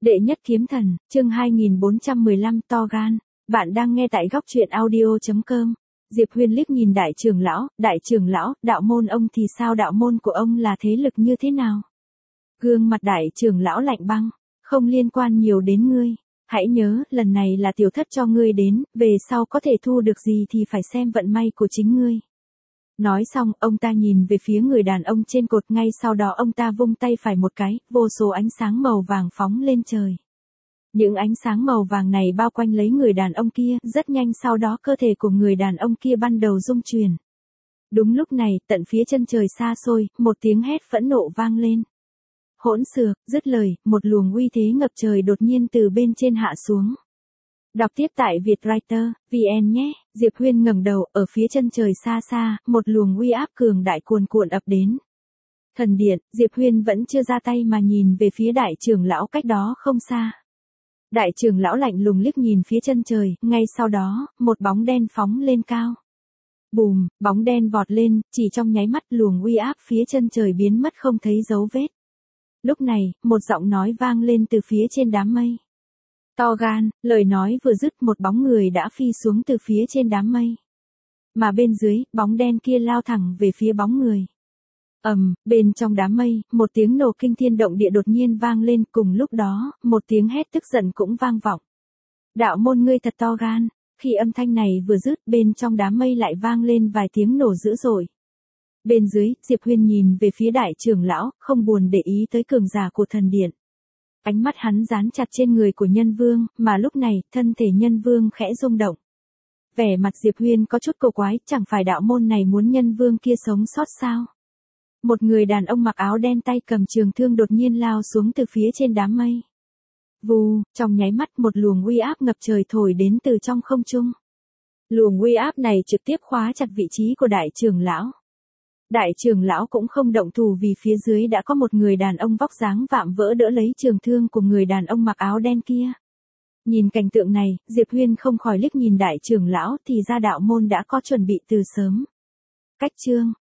Đệ nhất kiếm thần, chương 2415 to gan. Bạn đang nghe tại góc truyện audio.com. Diệp Huyên liếc nhìn đại trưởng lão, đạo môn ông thì sao, đạo môn của ông là thế lực như thế nào? Gương mặt đại trưởng lão lạnh băng, không liên quan nhiều đến ngươi. Hãy nhớ, lần này là tiểu thất cho ngươi đến, về sau có thể thu được gì thì phải xem vận may của chính ngươi. Nói xong, ông ta nhìn về phía người đàn ông trên cột, ngay sau đó ông ta vung tay phải một cái, vô số ánh sáng màu vàng phóng lên trời. Những ánh sáng màu vàng này bao quanh lấy người đàn ông kia, rất nhanh sau đó cơ thể của người đàn ông kia ban đầu rung chuyển. Đúng lúc này, tận phía chân trời xa xôi, một tiếng hét phẫn nộ vang lên. Hỗn xược, dứt lời, một luồng uy thế ngập trời đột nhiên từ bên trên hạ xuống. Đọc tiếp tại Vietwriter, VN nhé. Diệp Huyên ngẩng đầu, ở phía chân trời xa xa, một luồng uy áp cường đại cuồn cuộn ập đến. Thần điện, Diệp Huyên vẫn chưa ra tay mà nhìn về phía đại trưởng lão cách đó không xa. Đại trưởng lão lạnh lùng liếc nhìn phía chân trời, ngay sau đó, một bóng đen phóng lên cao. Bùm, bóng đen vọt lên, chỉ trong nháy mắt luồng uy áp phía chân trời biến mất không thấy dấu vết. Lúc này, một giọng nói vang lên từ phía trên đám mây. To gan, lời nói vừa dứt một bóng người đã phi xuống từ phía trên đám mây. Mà bên dưới, bóng đen kia lao thẳng về phía bóng người. Bên trong đám mây, một tiếng nổ kinh thiên động địa đột nhiên vang lên, cùng lúc đó, một tiếng hét tức giận cũng vang vọng. Đạo môn ngươi thật to gan. Khi âm thanh này vừa dứt, bên trong đám mây lại vang lên vài tiếng nổ dữ dội. Bên dưới, Diệp Huyên nhìn về phía đại trưởng lão, không buồn để ý tới cường giả của thần điện. Ánh mắt hắn dán chặt trên người của nhân vương, mà lúc này, thân thể nhân vương khẽ rung động. Vẻ mặt Diệp Huyên có chút cổ quái, chẳng phải đạo môn này muốn nhân vương kia sống sót sao? Một người đàn ông mặc áo đen tay cầm trường thương đột nhiên lao xuống từ phía trên đám mây. Vù, trong nháy mắt một luồng uy áp ngập trời thổi đến từ trong không trung. Luồng uy áp này trực tiếp khóa chặt vị trí của đại trưởng lão. Đại trưởng lão cũng không động thủ vì phía dưới đã có một người đàn ông vóc dáng vạm vỡ đỡ lấy trường thương của người đàn ông mặc áo đen kia. Nhìn cảnh tượng này, Diệp Huyên không khỏi liếc nhìn đại trưởng lão, thì ra đạo môn đã có chuẩn bị từ sớm. Cách chương